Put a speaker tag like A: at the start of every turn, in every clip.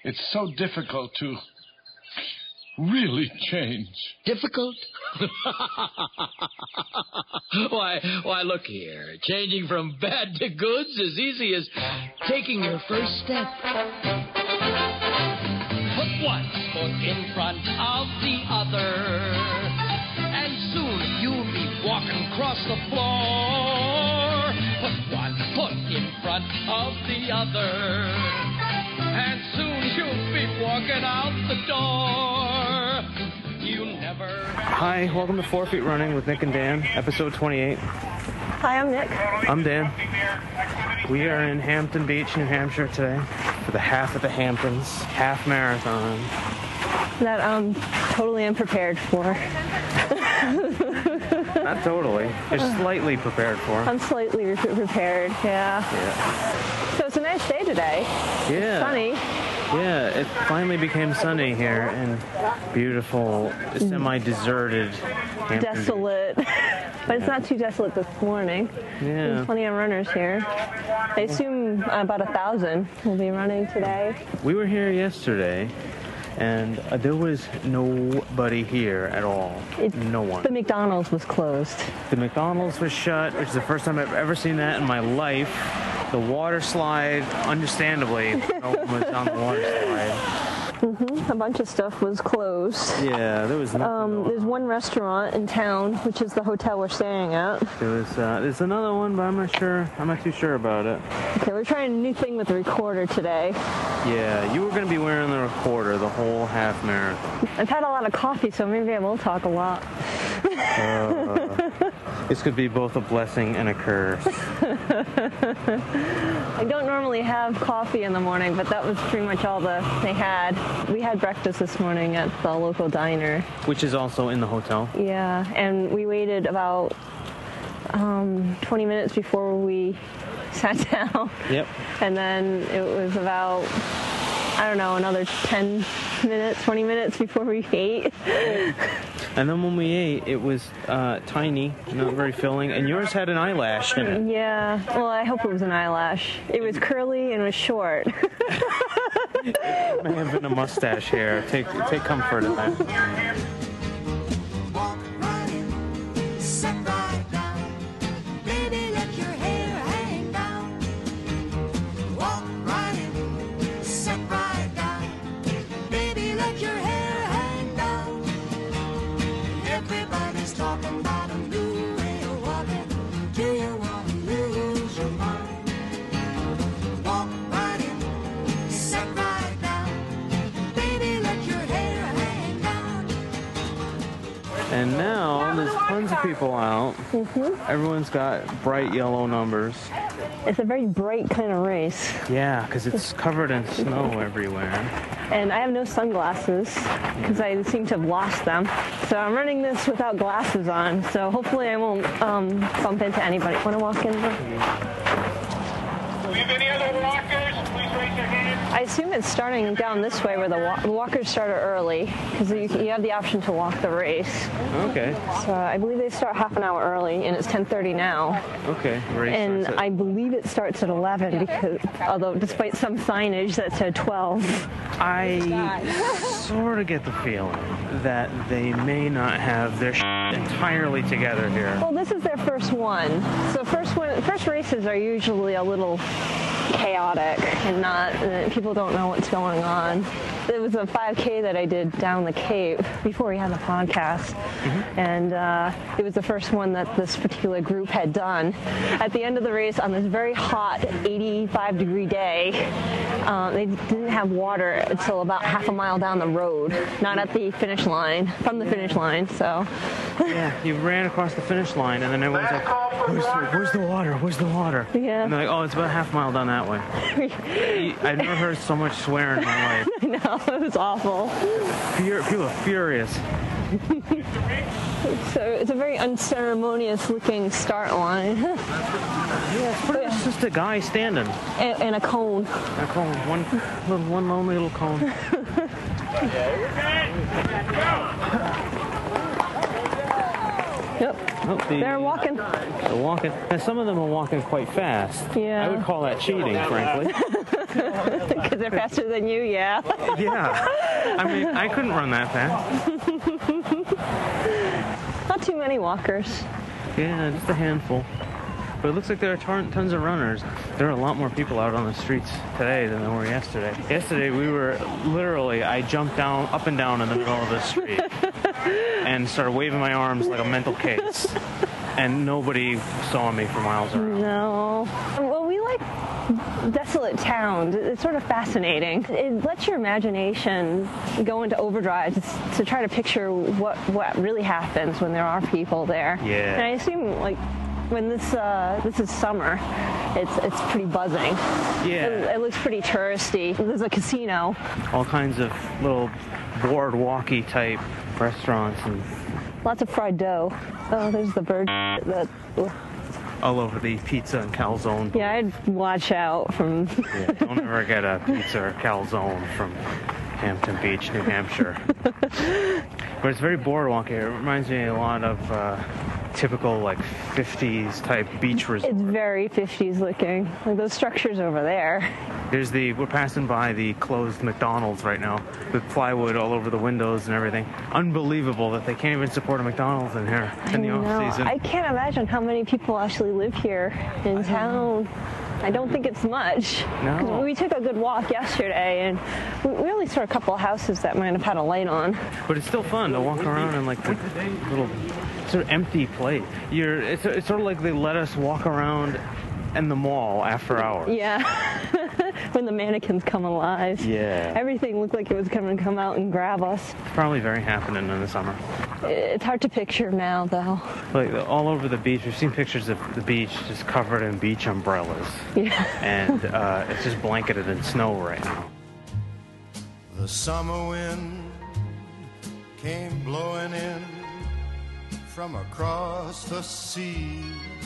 A: It's so difficult to really change.
B: Difficult? Why, look here. Changing from bad to good's as easy as taking your first step.
C: Put one foot in front of the other, and soon you'll be walking across the floor. Put one foot in front of the other, and soon you'll be walking out the door. You never...
D: Hi, welcome to 4 Feet Running with Nick and Dan, episode 28.
E: Hi, I'm Nick.
D: I'm Dan. We are in Hampton Beach, New Hampshire today for the Half at the Hamptons half marathon.
E: That I'm totally unprepared for.
D: Not totally. You're slightly prepared for.
E: I'm slightly prepared, yeah. So it's a nice day today.
D: Yeah.
E: It's sunny.
D: Yeah, it finally became sunny here in beautiful, semi-deserted Hampton
E: Desolate. But it's not too desolate this morning.
D: Yeah.
E: There's plenty of runners here. I assume about 1,000 will be running today.
D: We were here yesterday, and there was nobody here at all. No one.
E: The McDonald's was closed.
D: The McDonald's was shut, which is the first time I've ever seen that in my life. The water slide, understandably, no one was on the water slide.
E: A bunch of stuff was closed.
D: Yeah, there was nothing.
E: There's one restaurant in town, which is the hotel we're staying at.
D: There's another one, but I'm not too sure about it.
E: Okay, we're trying a new thing with the recorder today.
D: Yeah, you were going to be wearing the recorder the whole half marathon.
E: I've had a lot of coffee, so maybe I will talk a lot.
D: This could be both a blessing and a curse.
E: I don't normally have coffee in the morning, but that was pretty much all they had. We had breakfast this morning at the local diner.
D: Which is also in the hotel.
E: Yeah, and we waited about 20 minutes before we sat down.
D: Yep.
E: And then it was about, I don't know, another 10 minutes, 20 minutes before we ate.
D: And then when we ate, it was tiny, not very filling, and yours had an eyelash in it.
E: Yeah, well, I hope it was an eyelash. It was curly and was short.
D: It may have been a mustache hair. Take comfort in that. And now there's tons of people out. Everyone's got bright yellow numbers.
E: It's a very bright kind of race.
D: Yeah, because it's covered in snow everywhere.
E: And I have no sunglasses because I seem to have lost them. So I'm running this without glasses on. So hopefully I won't bump into anybody. Want to walk in?
F: Do we have any other walkers? Please raise your hand.
E: I assume it's starting down this way where the walkers started early because you have the option to walk the race.
D: Okay.
E: So I believe they start half an hour early, and it's 10:30 now.
D: Okay.
E: And I believe it starts at 11 because, although despite some signage that said 12.
D: I sort of get the feeling that they may not have their entirely together here.
E: Well, this is their first one. So first races are usually a little chaotic and people don't know what's going on. It was a 5K that I did down the Cape before we had the podcast, and it was the first one that this particular group had done. At the end of the race, on this very hot 85-degree day, they didn't have water until about half a mile down the road, not at the finish line, from the finish line. So
D: yeah, you ran across the finish line, and then everyone's like, where's the water? Where's the water?
E: Yeah.
D: And they're like, oh, it's about half a mile down that way. I've never heard so much swearing in my life.
E: I know, it was awful.
D: People are furious.
E: So it's a very unceremonious looking start line.
D: Yeah, it's pretty much just a guy standing.
E: And a cone.
D: A cone. One lonely little cone.
E: Yep.
D: Oh,
E: They're walking.
D: They're walking. And some of them are walking quite fast.
E: Yeah.
D: I would call that cheating, frankly.
E: Because they're faster than you, yeah.
D: Yeah. I mean, I couldn't run that fast.
E: Not too many walkers.
D: Yeah, just a handful. But it looks like there are tons of runners. There are a lot more people out on the streets today than there were yesterday. Yesterday, we were literally, I jumped up and down in the middle of the street and started waving my arms like a mental case. And nobody saw me for miles around.
E: No. Well, we like desolate towns. It's sort of fascinating. It lets your imagination go into overdrive to try to picture what really happens when there are people there.
D: Yeah.
E: And I assume, like, when this is summer, it's pretty buzzing.
D: Yeah.
E: It looks pretty touristy. There's a casino.
D: All kinds of little boardwalky type restaurants and
E: Lots of fried dough. Oh, there's the bird.
D: all over the pizza and calzone.
E: Yeah, I'd watch out from.
D: Yeah, don't ever get a pizza or calzone from Hampton Beach, New Hampshire. But it's very boardwalk here. It reminds me a lot of typical like 50s type beach resort.
E: It's very 50s looking. Like those structures over there.
D: We're passing by the closed McDonald's right now with plywood all over the windows and everything. Unbelievable that they can't even support a McDonald's in here in the off season.
E: I can't imagine how many people actually live here in town. I don't think it's much.
D: No.
E: 'Cause we took a good walk yesterday, and we only saw a couple of houses that might have had a light on.
D: But it's still fun to walk around in like the little sort of empty place. It's sort of like they let us walk around in the mall after hours.
E: Yeah. When the mannequins come alive.
D: Yeah.
E: Everything looked like it was going to come out and grab us.
D: It's probably very happening in the summer.
E: It's hard to picture now, though.
D: Like all over the beach, we've seen pictures of the beach just covered in beach umbrellas.
E: Yeah.
D: And it's just blanketed in snow right now.
G: The summer wind came blowing in from across the sea.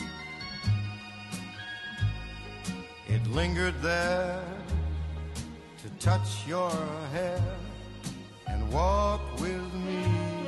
G: It lingered there to touch your hair and walk with me.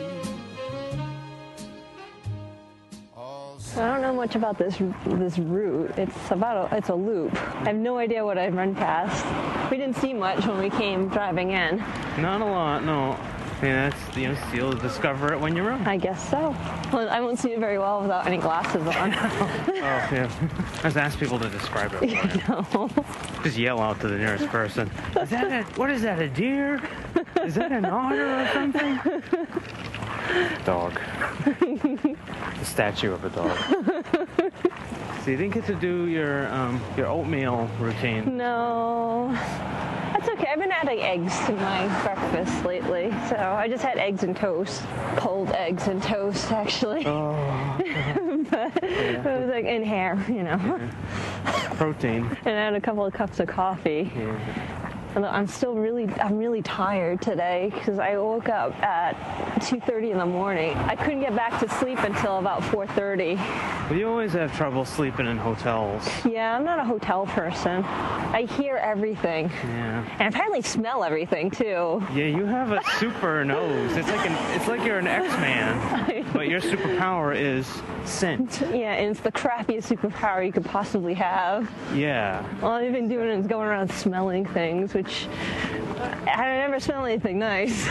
E: I don't know much about this route. It's a loop. I have no idea what I've run past. We didn't see much when we came driving in.
D: Not a lot, no. I mean, that's, you'll discover it when you're on.
E: I guess so. Well, I won't see it very well without any glasses on.
D: Oh, yeah. I just ask people to describe it.
E: No.
D: Just yell out to the nearest person. What is that, a deer? Is that an otter or something? Dog. The statue of a dog. So you didn't get to do your oatmeal routine.
E: No. That's okay. I've been adding eggs to my breakfast lately. So I just had eggs and toast. Cold eggs and toast, actually.
D: Oh.
E: But it was like in hair, you know.
D: Yeah. Protein.
E: And I had a couple of cups of coffee.
D: Yeah.
E: Although I'm really tired today because I woke up at 2:30 in the morning. I couldn't get back to sleep until about 4:30.
D: Well, you always have trouble sleeping in hotels.
E: Yeah, I'm not a hotel person. I hear everything.
D: Yeah.
E: And apparently smell everything too.
D: Yeah, you have a super nose. It's like you're an X-Man, but your superpower is scent.
E: Yeah, and it's the crappiest superpower you could possibly have.
D: Yeah.
E: All I've been doing is going around smelling things, which I never smell anything nice.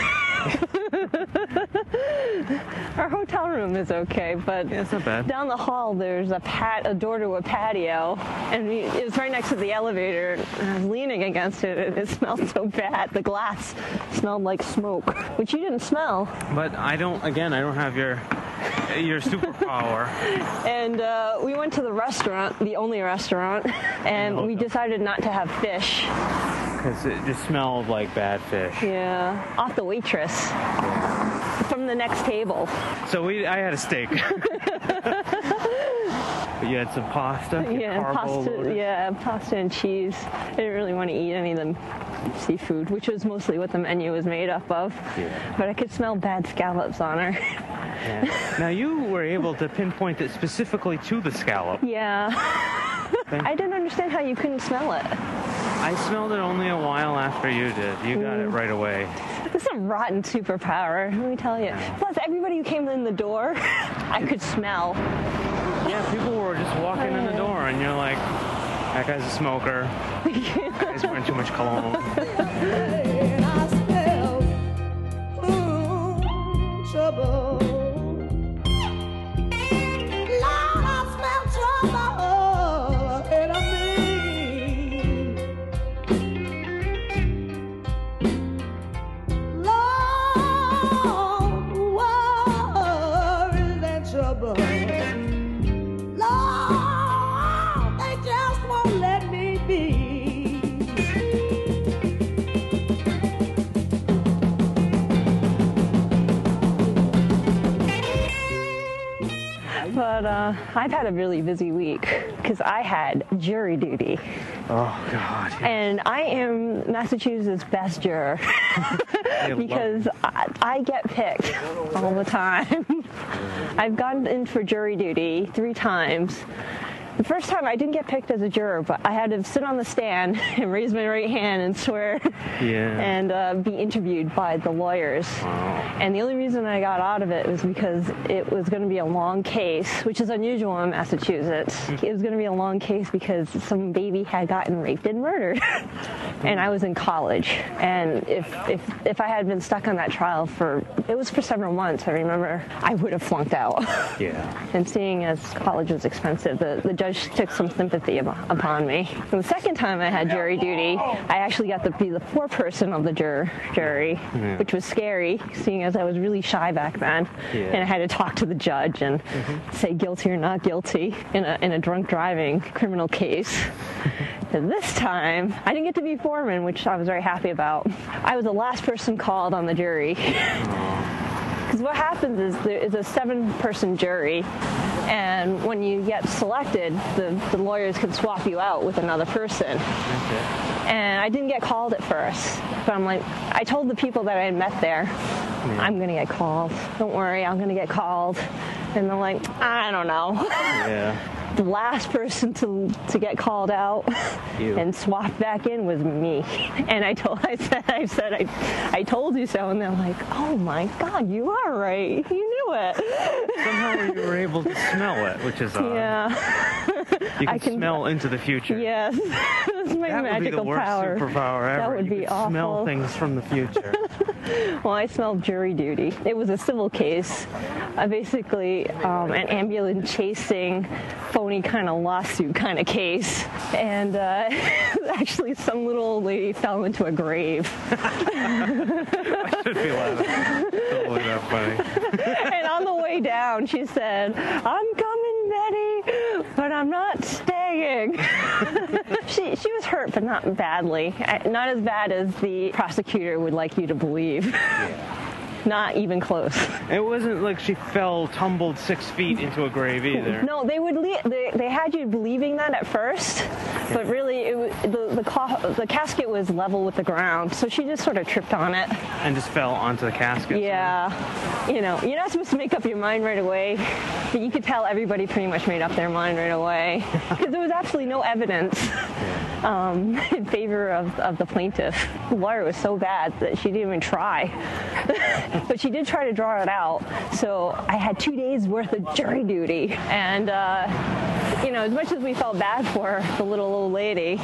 E: Our hotel room is okay, but
D: yeah, it's not bad.
E: Down the hall there's a door to a patio, and it was right next to the elevator, and I was leaning against it, and it smelled so bad. The glass smelled like smoke, which you didn't smell.
D: But I don't have your superpower.
E: And we went to the restaurant, the only restaurant, and we decided not to have fish.
D: Because it just smelled like bad fish.
E: Yeah, off the waitress. From the next table.
D: So I had a steak. But you had some pasta?
E: Yeah, pasta and cheese. I didn't really want to eat any of the seafood, which was mostly what the menu was made up of. Yeah. But I could smell bad scallops on her.
D: Yeah. Now you were able to pinpoint it specifically to the scallop.
E: Yeah. I didn't understand how you couldn't smell it.
D: I smelled it only a while after you did. You got it right away.
E: This is a rotten superpower, let me tell you. Yeah. Plus, everybody who came in the door, I could smell.
D: Yeah, people were just walking in the door, and you're like, That guy's a smoker. That guy's wearing too much cologne.
H: And I smell trouble. Lord, I smell trouble in me. Lord, worries and trouble. Lord, they just won't let me be.
E: But I've had a really busy week because I had jury duty.
D: Oh, God. Yeah.
E: And I am Massachusetts' best juror because I get picked all the time. I've gone in for jury duty 3 times. The first time I didn't get picked as a juror, but I had to sit on the stand and raise my right hand and swear and be interviewed by the lawyers.
D: Wow.
E: And the only reason I got out of it was because it was going to be a long case, which is unusual in Massachusetts. It was going to be a long case because some baby had gotten raped and murdered. And I was in college. And if I had been stuck on that trial it was for several months, I remember, I would have flunked out.
D: Yeah.
E: And seeing as college was expensive, the judge took some sympathy upon me. And the second time I had jury duty, I actually got to be the foreperson of the jury, which was scary, seeing as I was really shy back then.
D: Yeah.
E: And I had to talk to the judge and say guilty or not guilty in a drunk driving criminal case. And this time, I didn't get to be foreman, which I was very happy about. I was the last person called on the jury. Because what happens is there is a 7-person jury, and when you get selected, the lawyers can swap you out with another person.
D: Okay.
E: And I didn't get called at first, but I'm like, I told the people that I had met there, I'm going to get called. Don't worry, I'm going to get called. And they're like, I don't know.
D: Yeah.
E: The last person to get called out and swapped back in was me. And I said, I told you so. And they're like, oh my God, you are right. You knew it.
D: Somehow you were able to smell it, which is odd.
E: Yeah.
D: You can smell into the future.
E: Yes. That's my
D: that
E: magical
D: would be the worst
E: power.
D: superpower ever.
E: That would
D: you
E: be
D: could
E: awful.
D: Smell things from the future.
E: Well, I smelled jury duty. It was a civil case, basically an ambulance chasing, phony kind of lawsuit kind of case. And actually some little old lady fell into a grave.
D: I should be laughing. Totally not funny.
E: And on the way down, she said, I'm coming, Betty, but I'm not staying. She was hurt, but not badly. Not as bad as the prosecutor would like you to believe. Yeah. Not even close.
D: It wasn't like she tumbled 6 feet into a grave either.
E: No, they had you believing that at first, but really the casket was level with the ground, so she just sort of tripped on it.
D: And just fell onto the casket.
E: Yeah. You know, you're not supposed to make up your mind right away, but you could tell everybody pretty much made up their mind right away, because there was absolutely no evidence in favor of the plaintiff. The lawyer was so bad that she didn't even try. But she did try to draw it out. So I had 2 days worth of jury duty. And, as much as we felt bad for the little old lady,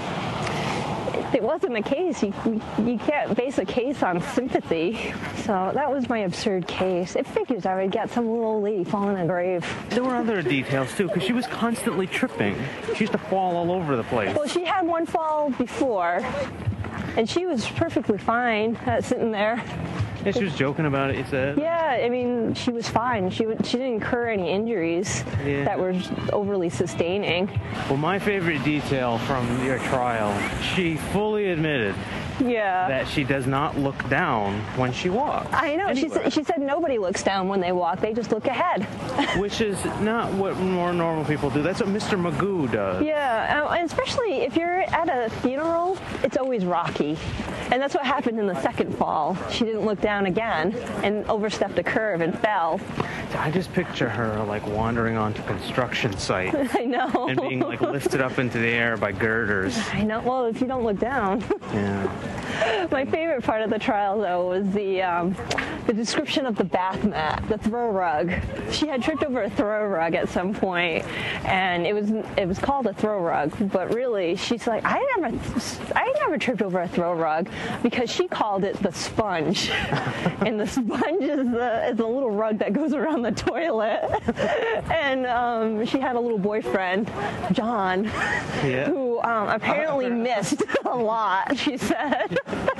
E: it wasn't a case. You can't base a case on sympathy. So that was my absurd case. It figures I would get some little old lady falling in a grave.
D: There were other details, too, because she was constantly tripping. She used to fall all over the place.
E: Well, she had one fall before, and she was perfectly fine sitting there.
D: Yeah, she was joking about it, you said?
E: Yeah, I mean, she was fine. She didn't incur any injuries that were overly sustaining.
D: Well, my favorite detail from your trial, she fully admitted that she does not look down when she walks. I know.
E: She said nobody looks down when they walk. They just look ahead.
D: Which is not what more normal people do. That's what Mr. Magoo does.
E: Yeah, and especially if you're at a funeral, it's always rocky. And that's what happened in the second fall. She didn't look down again and overstepped a curve and fell.
D: I just picture her like wandering onto construction site.
E: I know.
D: And being like lifted up into the air by girders.
E: I know. Well, if you don't look down.
D: Yeah.
E: My favorite part of the trial, though, was the description of the bath mat, the throw rug. She had tripped over a throw rug at some point, and it was called a throw rug, but really, she's like, I never tripped over a throw rug, because she called it the sponge, and the sponge is the little rug that goes around the toilet, and she had a little boyfriend, John, who apparently missed a lot, she said.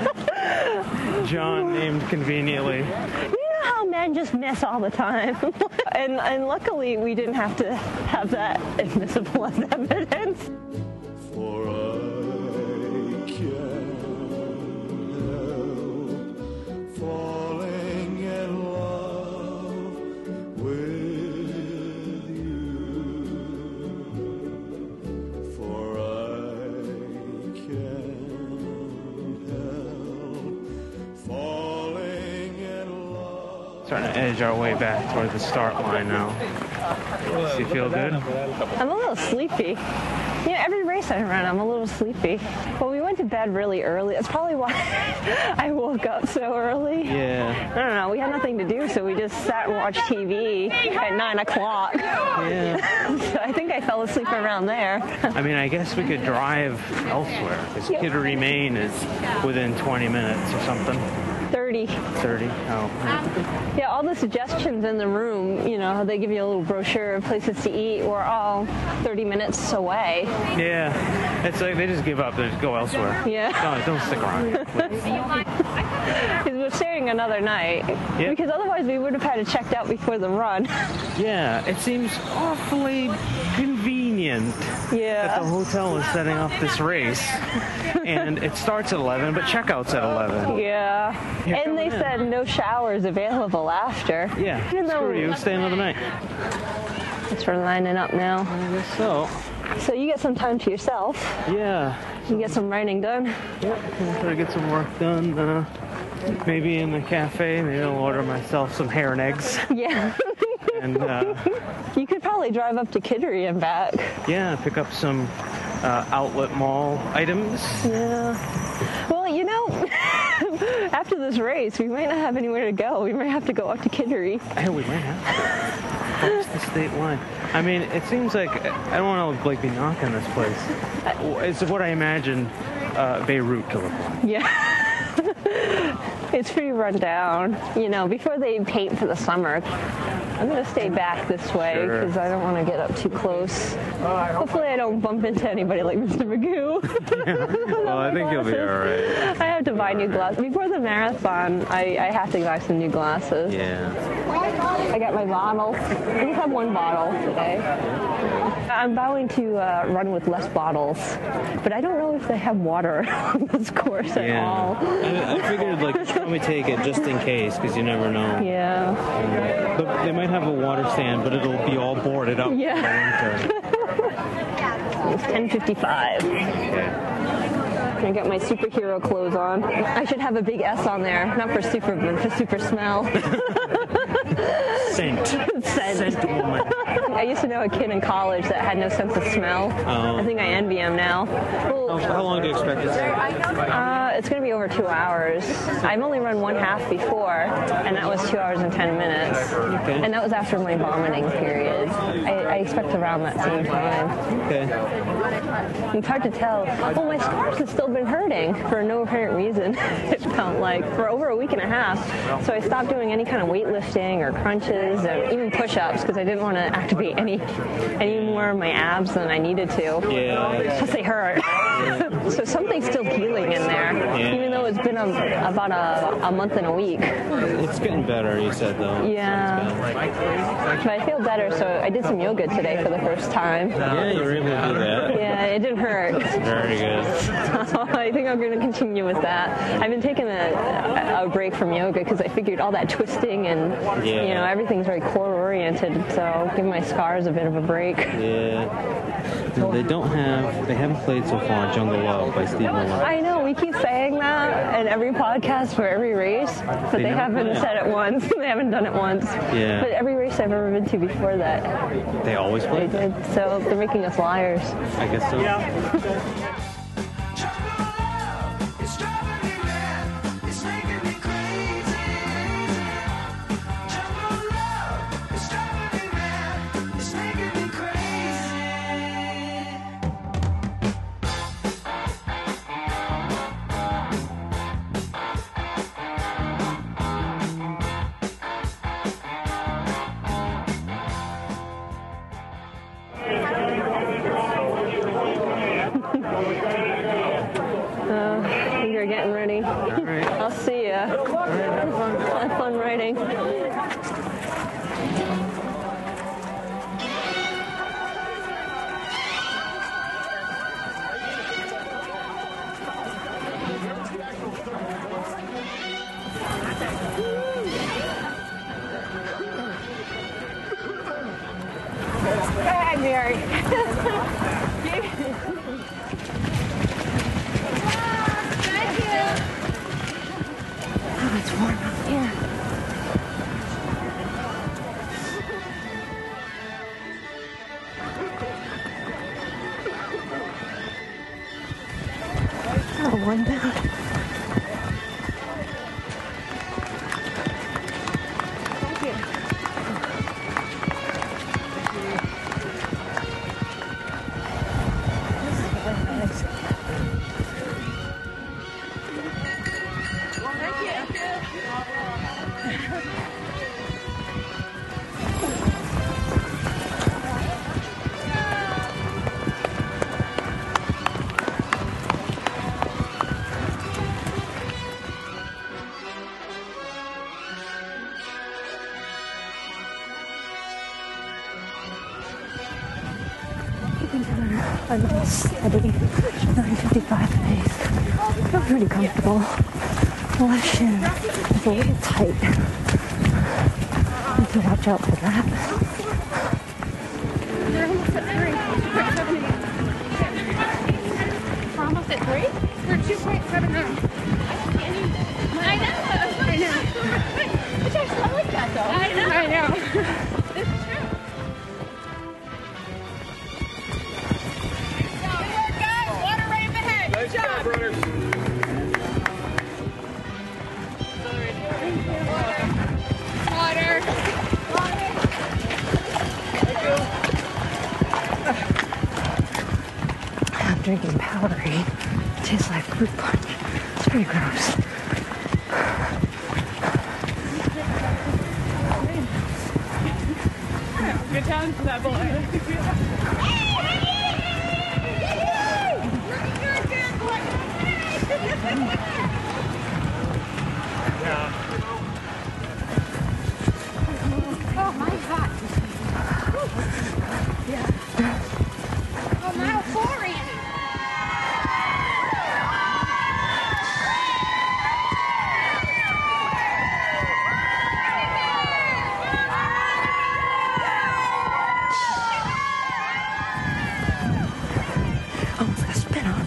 D: John named conveniently.
E: You know how men just miss all the time? and luckily we didn't have to have that admissible as evidence.
G: For I can't help falling in love with you. For I can't help falling in love.
D: Starting to edge our way back toward the start line now. Does you feel good?
E: I'm a little sleepy. Yeah, every race I run, I'm a little sleepy. Well, we went to bed really early. That's probably why I woke up so early.
D: Yeah.
E: I don't know. We had nothing to do, so we just sat and watched TV at 9 o'clock.
D: Yeah.
E: So I think I fell asleep around there.
D: I mean, I guess we could drive elsewhere, because Kittery, Maine is within 20 minutes or something.
E: 30.
D: 30? Oh.
E: Yeah, all the suggestions in the room, you know, they give you a little brochure of places to eat. We're all 30 minutes away.
D: Yeah. It's like they just give up. They just go elsewhere.
E: Yeah.
D: No, don't stick around.
E: Because we're staying another night.
D: Yeah.
E: Because otherwise we would have had to checked out before the run.
D: Yeah, it seems awfully convenient that the hotel is setting up this race. And it starts at 11, but checkout's at 11.
E: Yeah.
D: You're
E: And they said no showers available after.
D: Yeah.
E: Even though
D: Screw you. Stay another night.
E: Guess we're lining up now.
D: I guess so.
E: So you get some time to yourself.
D: Yeah.
E: You get some writing done.
D: Yep. I'll try to get some work done. Maybe in the cafe. Maybe I'll order myself some hair and eggs.
E: Yeah.
D: And
E: you could probably drive up to Kittery and back.
D: yeah, pick up some outlet mall items.
E: Yeah. Well, you know, after this race, we might not have anywhere to go. We might have to go up to Kittery.
D: Yeah, we might have to. Across the state line. I mean, it seems like, I don't want to like be knocking this place. It's what I imagine Beirut to look like.
E: Yeah. It's pretty run down. You know, before they paint for the summer, I'm going to stay back this way because I don't want to get up too close. Hopefully I don't bump into anybody like Mr. Magoo.
D: Well, I think you'll be all right.
E: I have to buy new glasses. Before the marathon, I have to buy some new glasses.
D: Yeah.
E: I got my bottle. I just have one bottle today. I'm vowing to run with less bottles, but I don't know if they have water on this course at all.
D: I figured like you should probably take it just in case, because you never know.
E: Yeah.
D: But they might have a water stand, but it'll be all boarded up.
E: Yeah. It's 10:55.
D: Okay.
E: I got my superhero clothes on. I should have a big S on there, not for super, but for super smell.
D: Scent.
E: Scent.
D: Woman.
E: I used to know a kid in college that had no sense of smell.
D: Oh.
E: I think I envy him now. Well,
D: How long do you expect it to take?
E: it's going to be over 2 hours. I've only run one half before, and that was 2 hours and 10 minutes.
D: Okay.
E: And that was after my vomiting period. I expect around that same time.
D: Okay.
E: It's hard to tell. Well, my scars have still been hurting for no apparent reason, it felt like, for over a week and a half. So I stopped doing any kind of weightlifting or crunches and even push-ups because I didn't want to activate any more of my abs than I needed to.
D: Yeah.
E: Plus they hurt. Yeah. So something's still healing in there, even though it's been about a month and a week.
D: It's getting better, you said, though.
E: Yeah. But I feel better, so I did some yoga today for the first time.
D: Yeah, you were able to do that.
E: Yeah, it didn't hurt.
D: Very good.
E: So I think I'm going to continue with that. I've been taking a break from yoga because I figured all that twisting and you know, everything's very core oriented, so give my scars a bit of a break.
D: Yeah. No, they haven't played so far Jungle Love by Steve Miller.
E: I know, we keep saying that in every podcast for every race, but they haven't said it once. They haven't done it once.
D: Yeah.
E: But every race I've ever been to before that,
D: They always play?
E: they did. So they're making us liars.
D: I guess so.
H: It's driving me mad.
D: right.
E: I'll see ya.
D: All right, have fun.
E: Have fun riding.
I: Hi, Mary. Thank you.
E: Oh, it's warm out here. Oh, one down.
I: Thank you.
E: A nice steady 9:55 pace. I feel pretty comfortable. The left shin is a little tight. Need to watch out for that.
I: You're almost at 3. We're almost at 3? We're 2.79. I know. Which I like that though. I know. It's true. Water right up ahead. Good job. Water.
E: I'm drinking Powerade. It tastes like fruit punch. It's pretty gross.
I: Good time for that boy. Oh, my God. Oh, mile 4, Andy.
E: Almost got spit on.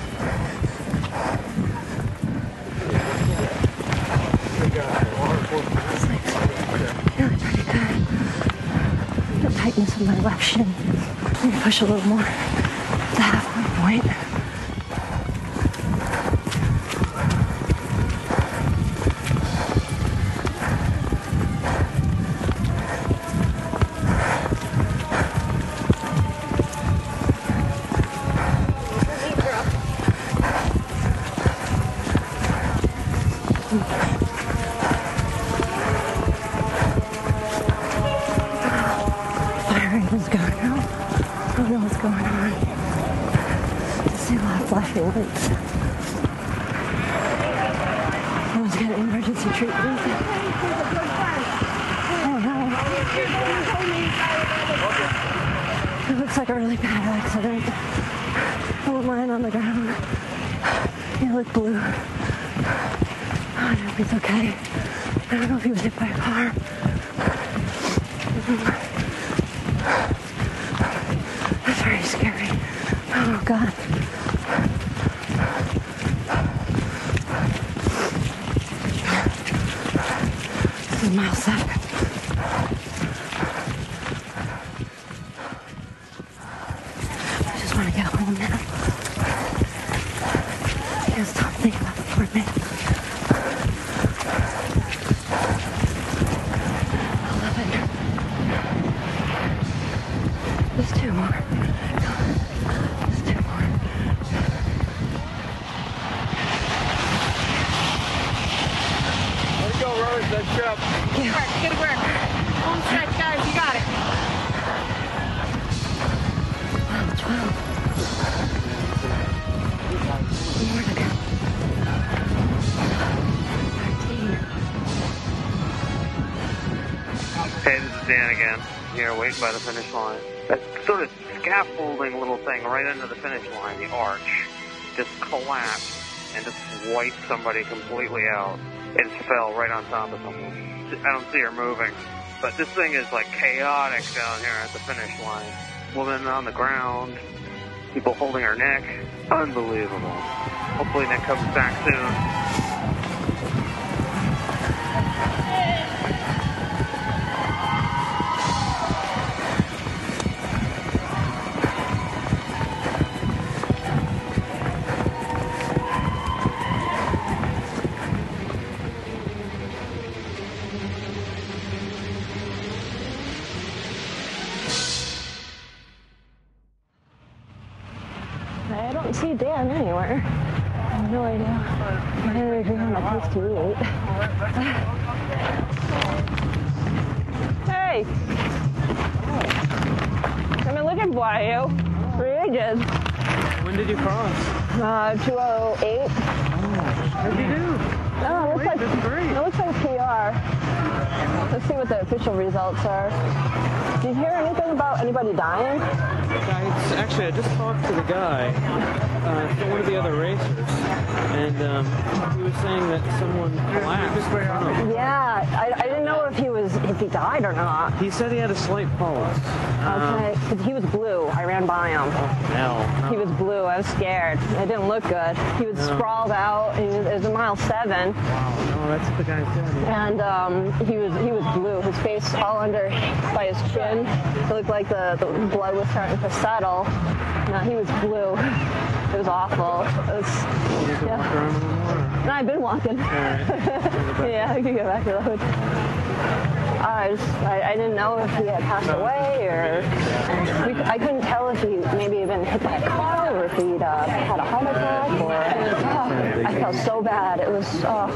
E: It's like feeling pretty good. The tightness of my left shin. Maybe push a little more. The halfway point. Fire engine's going out. I don't know what's going on. I see a lot of flashing lights. Someone's getting emergency treatment. Oh no. It looks like a really bad accident. I was lying on the ground. He looked blue. I don't know if he's okay. I don't know if he was hit by a car. That's very scary. Oh, God. This is mile 7. I just want to get home now. I can't stop thinking about the poor man. There's 2 more. There's 2 more.
A: There you go, Rose. That's trip.
I: Good work. Home stretch, guys. You got it.
E: Wow, 12. More to go.
D: Hey, this is Dan again. Here, waiting by the finish line. That sort of scaffolding little thing right under the finish line, the arch, just collapsed and just wiped somebody completely out. It just fell right on top of someone. I don't see her moving. But this thing is like chaotic down here at the finish line. Woman on the ground, people holding her neck. Unbelievable. Hopefully Nick comes back soon.
E: I don't see Dan anywhere. I have no idea. I didn't agree on a place to eat. Hey! I've been looking for you for ages.
D: When did you cross?
E: 208.
D: Oh, what did you do?
E: Oh,
D: Wait, that's great.
E: it looks like PR. Let's see what the official results are. Did you hear anything about anybody dying?
D: Actually, I just talked to the guy from one of the other racers, and he was saying that someone collapsed in front of him.
E: Yeah, I didn't know if he died or not.
D: He said he had a slight pulse.
E: Okay, 'cause he was blue. I ran by him.
D: No.
E: He was blue. I was scared. It didn't look good. He was sprawled out. It was a mile 7.
D: Wow, no, that's what the guy said.
E: And he was blue. His face all under by his chin. It looked like the blood was starting to settle. No, he was blue. It was awful. It was,
D: Walk around in the water.
E: No, I've been walking.
D: All right.
E: Yeah, I can go back to the hotel. I didn't know if he had passed away or I couldn't tell if he maybe even hit by a car or if he'd had a heart attack or I felt so bad. It was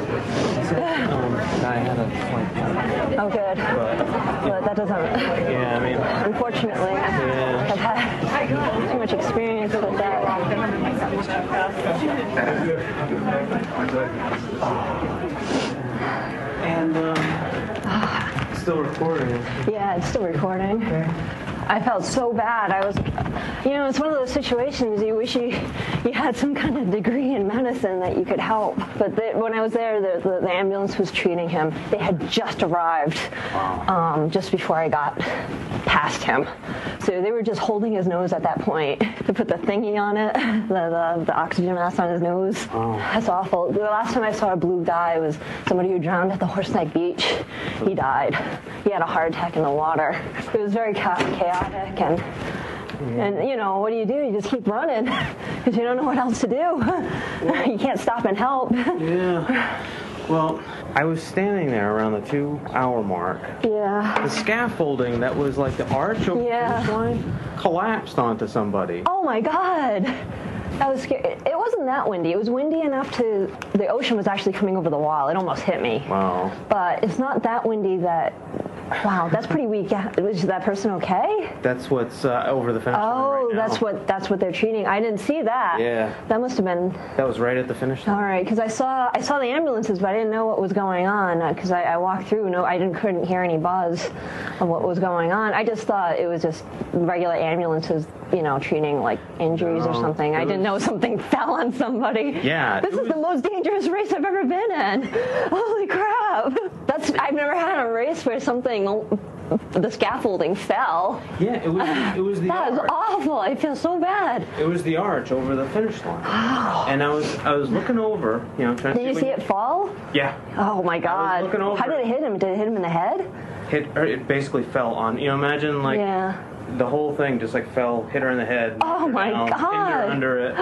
D: I had a slight pulse.
E: oh good, but that doesn't.
D: Yeah, I mean.
E: Unfortunately, I've had too much experience with that.
D: And still recording.
E: Yeah, it's still recording.
D: Okay.
E: I felt so bad. I was, it's one of those situations you wish you had some kind of degree in medicine that you could help. But when I was there, the ambulance was treating him. They had just arrived just before I got past him. So they were just holding his nose at that point to put the thingy on it, the oxygen mask on his nose. Oh. That's awful. The last time I saw a blue die was somebody who drowned at the Horseneck Beach. He died. He had a heart attack in the water. It was very chaotic and what do? You just keep running because you don't know what else to do. You can't stop and help.
D: Yeah. Well, I was standing there around the 2-hour mark.
E: Yeah.
D: The scaffolding that was like the arch over the finish line collapsed onto somebody.
E: Oh my God. That was scary. It wasn't that windy. It was windy enough the ocean was actually coming over the wall. It almost hit me.
D: Wow.
E: But it's not that windy that, wow, that's pretty weak. Was that person okay?
D: That's what's over the finish line right now.
E: that's what they're treating. I didn't see that.
D: Yeah.
E: That must have been.
D: That was right at the finish line.
E: All right, because I saw the ambulances, but I didn't know what was going on because I walked through. No, I couldn't hear any buzz of what was going on. I just thought it was just regular ambulances, treating like injuries or something. I didn't know something fell on somebody.
D: Yeah.
E: This is the most dangerous race I've ever been in. Holy crap! I've never had a race where the scaffolding fell.
D: Yeah, it was the
E: That
D: arch.
E: was awful. I feel so bad.
D: It was the arch over the finish line. And I was looking over, trying to
E: Did you see it fall?
D: Yeah.
E: Oh my God.
D: I was looking over.
E: How did it hit him? Did it hit him in the head?
D: It basically fell on, imagine like the whole thing just like hit her in the head.
E: Oh my God.
D: Pinned her under it.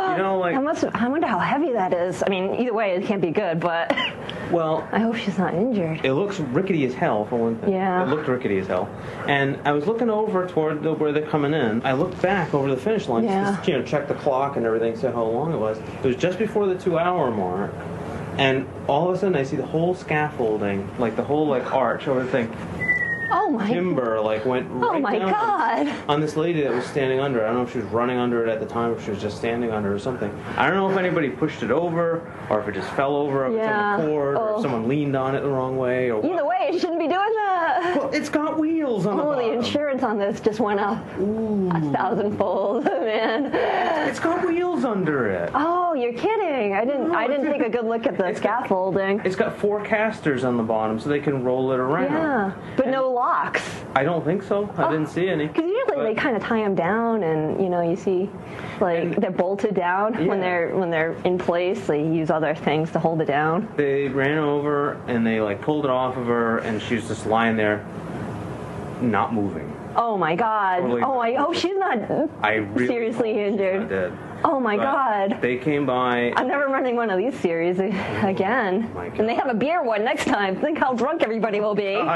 E: I wonder how heavy that is. I mean, either way, it can't be good, but
D: well,
E: I hope she's not injured.
D: It looks rickety as hell, for one thing.
E: Yeah.
D: It looked rickety as hell. And I was looking over toward where they're coming in. I looked back over the finish line just to check the clock and everything, see how long it was. It was just before the 2-hour mark. And all of a sudden, I see the whole scaffolding, like the whole arch over the thing.
E: Oh my!
D: Timber went right down
E: God!
D: On this lady that was standing under it. I don't know if she was running under it at the time or if she was just standing under it or something. I don't know if anybody pushed it over or if it just fell over, if it's on the cord, or if someone leaned on it the wrong way. Or
E: either way, you shouldn't be doing that.
D: Well, it's got wheels on the
E: Oh,
D: bottom.
E: the insurance on this just went up 1,000-fold, man.
D: It's got wheels under it.
E: Oh, you're kidding. I didn't take a good look at the scaffolding.
D: It's got 4 casters on the bottom so they can roll it around.
E: Yeah, but no locks.
D: I don't think so. I didn't see any.
E: Because usually they kind of tie them down, and you see, like they're bolted down when they're in place. They use other things to hold it down.
D: They ran over and they like pulled it off of her, and she was just lying there, not moving.
E: Oh my God!
D: Totally
E: I hope she's not seriously injured.
D: Dead.
E: Oh my
D: But
E: God!
D: They came by.
E: I'm never running one of these series again.
D: My God.
E: And they have a beer one next time. Think how drunk everybody will be.
D: No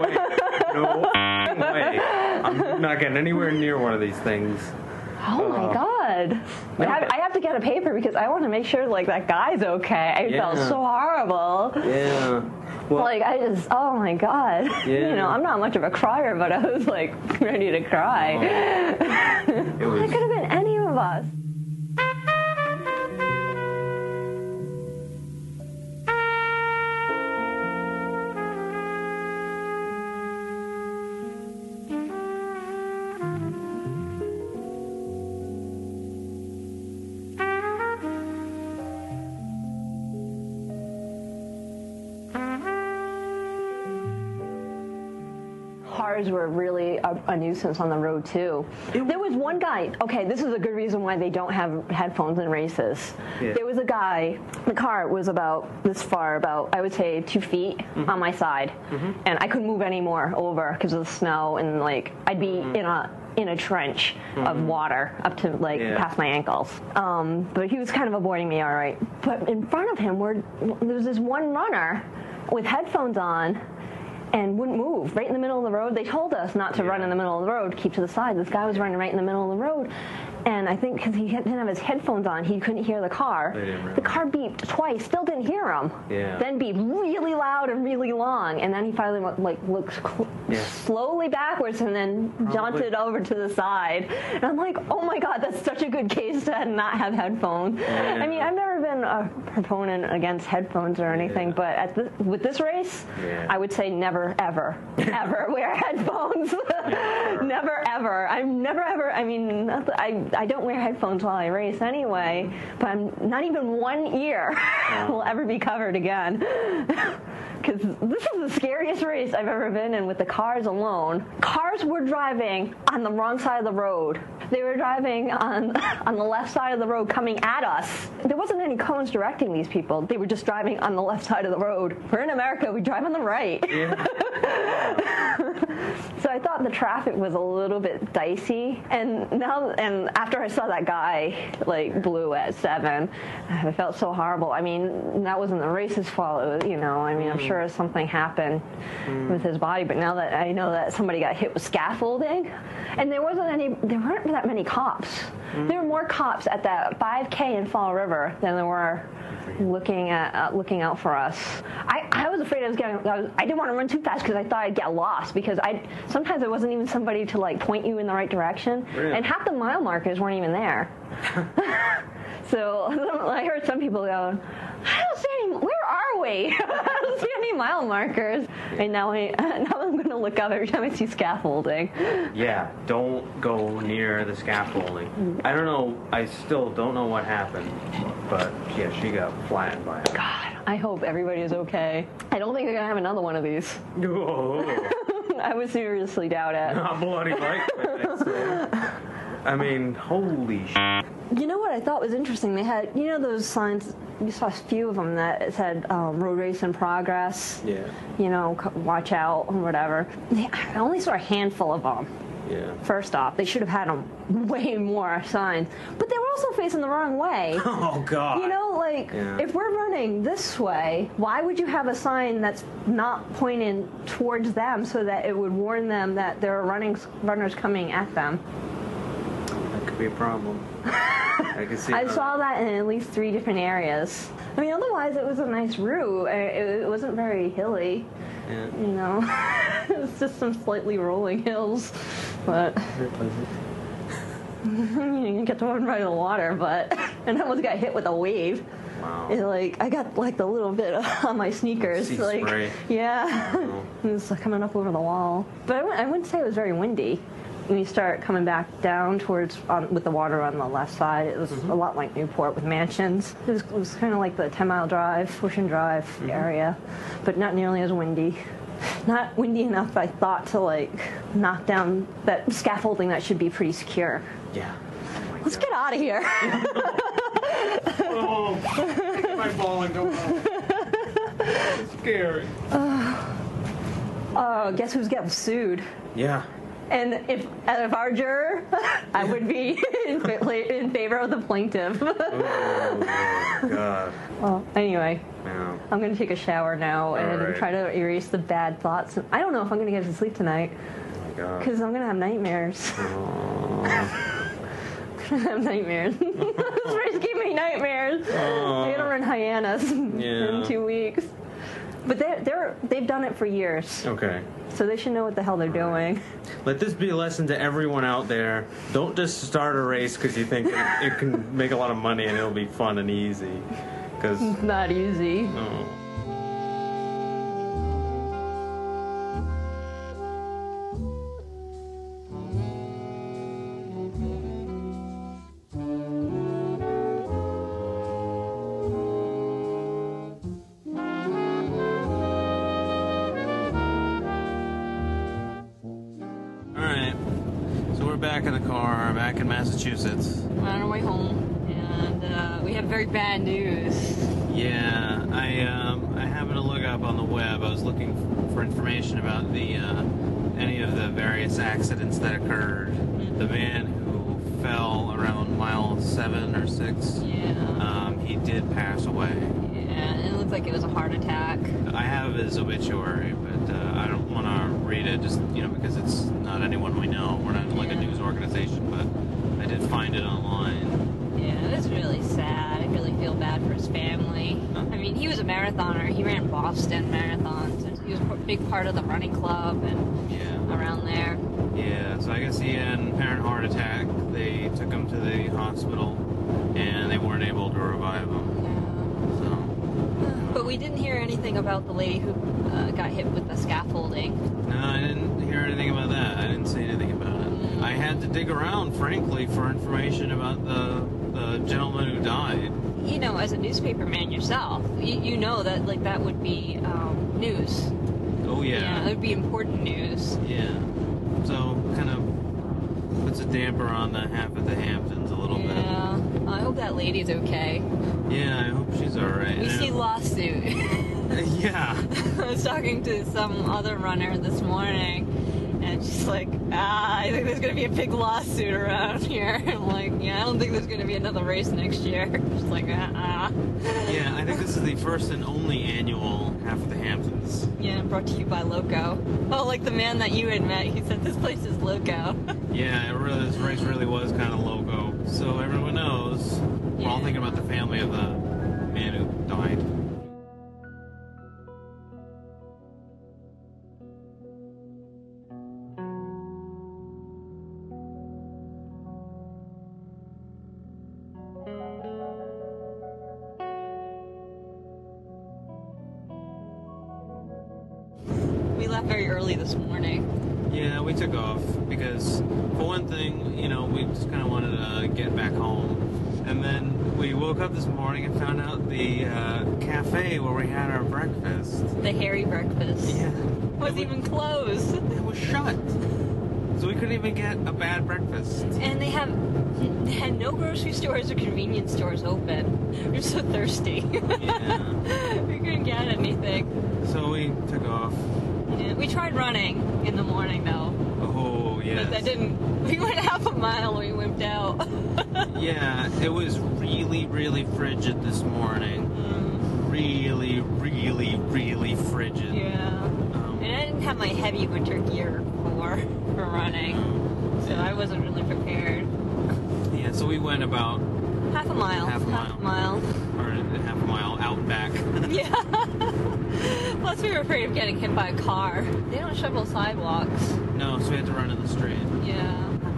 D: way. I'm not getting anywhere near one of these things.
E: Oh my God! I have to get a paper because I want to make sure like that guy's okay. I felt so horrible.
D: Yeah. Well,
E: Like oh my God.
D: Yeah.
E: I'm not much of a crier, but I was like ready to cry.
D: it was.
E: It could have been any of us. Cars were really a nuisance on the road too. There was one guy, okay, this is a good reason why they don't have headphones in races.
D: Yeah.
E: There was a guy, the car was about this far, about I would say 2 feet on my side, and I couldn't move any more over because of the snow, and like I'd be in a trench of water up to past my ankles. But he was kind of avoiding me all right. But in front of him there was this one runner with headphones on and wouldn't move right in the middle of the road. They told us not to run in the middle of the road, keep to the side. This guy was running right in the middle of the road. And I think because he didn't have his headphones on, he couldn't hear the car. The car beeped twice, still didn't hear him.
D: Yeah.
E: Then beeped really loud and really long. And then he finally looked slowly backwards and then jaunted over to the side. And I'm like, oh my God, that's such a good case to not have headphones.
D: Yeah.
E: I mean, I've never been a proponent against headphones or anything, but with this race, I would say never, ever, ever wear headphones. Never, ever. I don't wear headphones while I race anyway, but I'm not even one ear will ever be covered again. Because this is the scariest race I've ever been in with the cars alone. Cars were driving on the wrong side of the road. They were driving on the left side of the road coming at us. There wasn't any cones directing these people. They were just driving on the left side of the road. We're in America, we drive on the right. Yeah. So I thought the traffic was a little bit dicey, and after I saw that guy blue at 7, I felt so horrible. I mean, that wasn't the race's fault. It was, I'm sure something happened with his body, but now that I know that somebody got hit with scaffolding, and there weren't that many cops. There were more cops at that 5K in Fall River than there were looking out for us. I was afraid I didn't want to run too fast because I thought I'd get lost, because sometimes there wasn't even somebody to point you in the right direction. Really? And half the mile markers weren't even there. So I heard some people go, I don't see any, where are we? I don't see any mile markers. And now I'm going to look up every time I see scaffolding.
D: Yeah, don't go near the scaffolding. I don't know, I still don't know what happened, but yeah, she got flattened by it.
E: God, I hope everybody is okay. I don't think they're going to have another one of these.
D: Oh.
E: I would seriously doubt it.
D: Not bloody like that. I mean, holy shit.
E: You know what I thought was interesting? They had, those signs, you saw a few of them that said road race in progress. Yeah. Watch out or whatever. I only saw a handful of them.
D: Yeah.
E: First off, they should have had them way more signs. But they were also facing the wrong way.
D: Oh, God.
E: If we're running this way, why would you have a sign that's not pointing towards them so that it would warn them that there are runners coming at them?
D: That could be a problem. I can see.
E: I saw that in at least 3 different areas. I mean, otherwise it was a nice route. It wasn't very hilly. Yeah. It was just some slightly rolling hills, but you get to run right in the water. And I almost got hit with a wave.
D: Wow.
E: It, like, I got like the little bit on my sneakers.
D: Sea
E: Like,
D: spray.
E: yeah.
D: Oh.
E: It was like, coming up over the wall. But I wouldn't say it was very windy. When you start coming back down towards, with the water on the left side, it was a lot like Newport with mansions. It was kind of like the 10-mile drive, Ocean Drive area, but not nearly as windy. Not windy enough, I thought, to like knock down that scaffolding that should be pretty secure.
D: Yeah.
E: Let's get out of here.
D: Oh, take my ball and go home. It's scary.
E: Guess who's getting sued?
D: Yeah.
E: And if out of our juror, I would be in favor of the plaintiff.
D: Oh, God.
E: Well, anyway,
D: Yeah.
E: I'm going to take a shower now and
D: right.
E: try to erase the bad thoughts. I don't know if I'm going to get to sleep tonight
D: Oh, my God.
E: because I'm going to have nightmares.
D: Oh.
E: I'm going to have nightmares. This race gave me nightmares. I'm going to run Hyannis in 2 weeks. But they've done it for years.
D: Okay.
E: So they should know what the hell they're doing.
D: Let this be a lesson to everyone out there. Don't just start a race because you think it can make a lot of money and it'll be fun and easy. Because
E: It's not easy.
D: Alright. So we're back in the car, back in Massachusetts.
J: We're on our way home, and we have very bad news.
D: Yeah, I happened to look up on the web. I was looking for information about the any of the various accidents that occurred. The man who fell around mile 7 or 6.
J: Yeah.
D: He did pass away.
J: Yeah, it looked like it was a heart attack.
D: I have his obituary, but I don't want to read it just because it's not anyone we know. We're not like a news organization, but I did find it online.
J: Yeah, it was really sad. I really feel bad for his family. I mean, he was a marathoner. He ran Boston marathons. And he was a big part of the running club and around there.
D: Yeah, so I guess he had an apparent heart attack. They took him to the hospital, and they weren't able to revive him.
J: But we didn't hear anything about the lady who got hit with the scaffolding.
D: No, I didn't hear anything about that. I didn't see anything about it. I had to dig around, frankly, for information about the gentleman who died.
J: You know, as a newspaper man yourself, you know that like that would be news.
D: Oh, yeah.
J: Yeah, it would be important news.
D: Yeah. So, kind of puts a damper on the half of the Hamptons a little bit.
J: Yeah. I hope that lady's okay.
D: Yeah, I hope she's alright.
J: We see lawsuit.
D: Yeah.
J: I was talking to some other runner this morning, and she's like, I think there's going to be a big lawsuit around here. I'm like, yeah, I don't think there's going to be another race next year. She's like,
D: Yeah, I think this is the first and only annual Half of the Hamptons.
J: Yeah, brought to you by Loco. Oh, like the man that you had met, he said this place is Loco.
D: Yeah, this race really was kind of loco. So everyone knows. We're all thinking about the family of the man who died.
J: We left very early this morning.
D: Yeah, we took off because, for one thing, we just kind of wanted to get back home. And then we woke up this morning and found out the cafe where we had our breakfast.
J: The Harry breakfast.
D: Yeah.
J: Was even closed.
D: It was shut. So we couldn't even get a bad breakfast.
J: And they had no grocery stores or convenience stores open. We were so thirsty.
D: Yeah.
J: We couldn't get anything.
D: So we took off.
J: Yeah, we tried running in the morning though.
D: Oh, yes.
J: But that didn't. We went half a mile and we wimped out.
D: Yeah, it was really, really frigid this morning. Really, really, really frigid.
J: Yeah. And I didn't have my heavy winter gear for running. So I wasn't really prepared.
D: Yeah, so we went about
J: half a mile.
D: Half a mile. Or half a mile out and back.
J: Yeah. Plus we were afraid of getting hit by a car. They don't shovel sidewalks.
D: No, so we had to run in the street.
J: Yeah.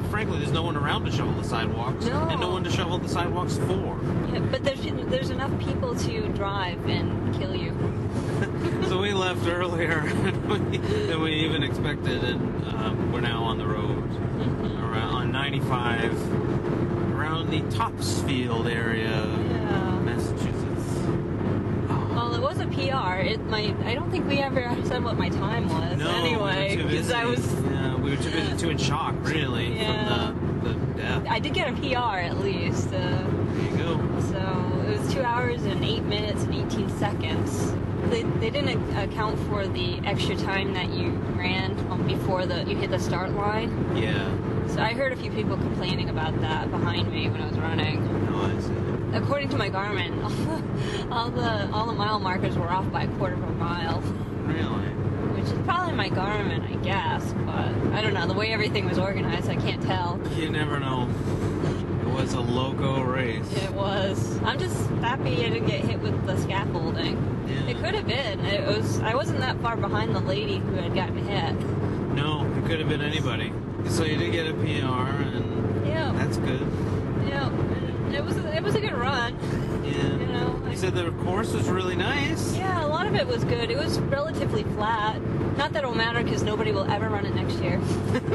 D: frankly, there's no one around to shovel the sidewalks,
J: No.
D: and no one to shovel the sidewalks for.
J: Yeah, but there's enough people to drive and kill you.
D: So we left earlier than we even expected, and we're now on the road around on 95 around the Topsfield area,
J: Yeah.
D: Massachusetts.
J: Well, it was a PR. I don't think we ever said what my time was.
D: No,
J: anyway,
D: we were too
J: because
D: busy.
J: I was.
D: Yeah, we were too busy, too in shock, really,
J: Yeah.
D: from the death.
J: I did get a PR at least.
D: There you go.
J: So it was 2 hours and 8 minutes and 18 seconds. They didn't account for the extra time that you ran before you hit the start line.
D: Yeah.
J: So I heard a few people complaining about that behind me when I was running.
D: Oh, I see.
J: According to my Garmin, all the mile markers were off by a quarter of a mile.
D: Really?
J: Which is probably my Garmin, I guess, but I don't know. The way everything was organized, I can't tell.
D: You never know. It was a loco race.
J: It was. I'm just happy I didn't get hit with the scaffolding.
D: Yeah.
J: It could have been. I wasn't that far behind the lady who had gotten hit.
D: No, it could have been anybody. So you did get a PR, and
J: Yeah.
D: that's good.
J: Yeah. It was a good run.
D: Yeah.
J: You know.
D: You said the course was really nice.
J: Yeah, a lot of it was good. It was relatively flat. Not that it'll matter because nobody will ever run it next year.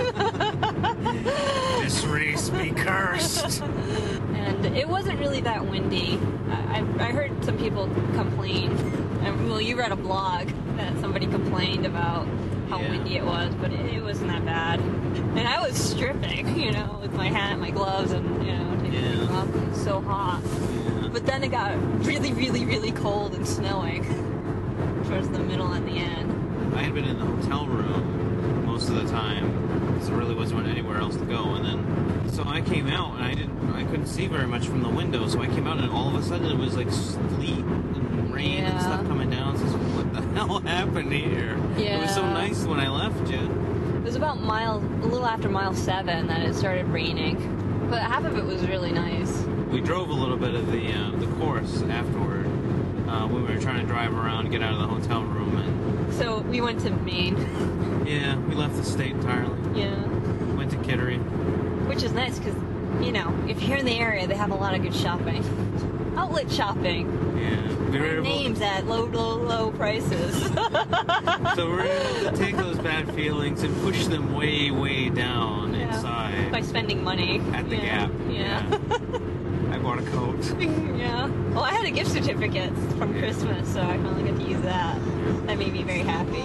D: This race be cursed.
J: And it wasn't really that windy. I heard some people complain. Well, you read a blog that somebody complained about how windy it was, but it wasn't that bad. And I was stripping, with my hat and my gloves and, taking them off. It was so hot.
D: Yeah.
J: But then it got really, really, really cold and snowing towards the middle and the end.
D: I had been in the hotel room most of the time because there really wasn't anywhere else to go. And then, so I came out and I couldn't see very much from the window. So I came out and all of a sudden it was like sleet and rain and stuff coming down. So I was like, what the hell happened here?
J: Yeah.
D: It was so nice when I left you.
J: It was about a little after mile 7 that it started raining. But half of it was really nice.
D: We drove a little bit of the course afterward. We were trying to drive around and get out of the hotel room. And
J: So we went to Maine.
D: yeah, we left the state entirely.
J: Yeah.
D: Went to Kittery.
J: Which is nice because, if you're in the area, they have a lot of good shopping. Outlet shopping.
D: Yeah. We were able
J: Names at low prices.
D: So we're able to take those bad feelings and push them way, way down inside.
J: By spending money.
D: At the Gap.
J: Yeah.
D: I bought a coat.
J: Yeah. Well, I had a gift certificate from Christmas, so I finally got to use that. That made me very happy.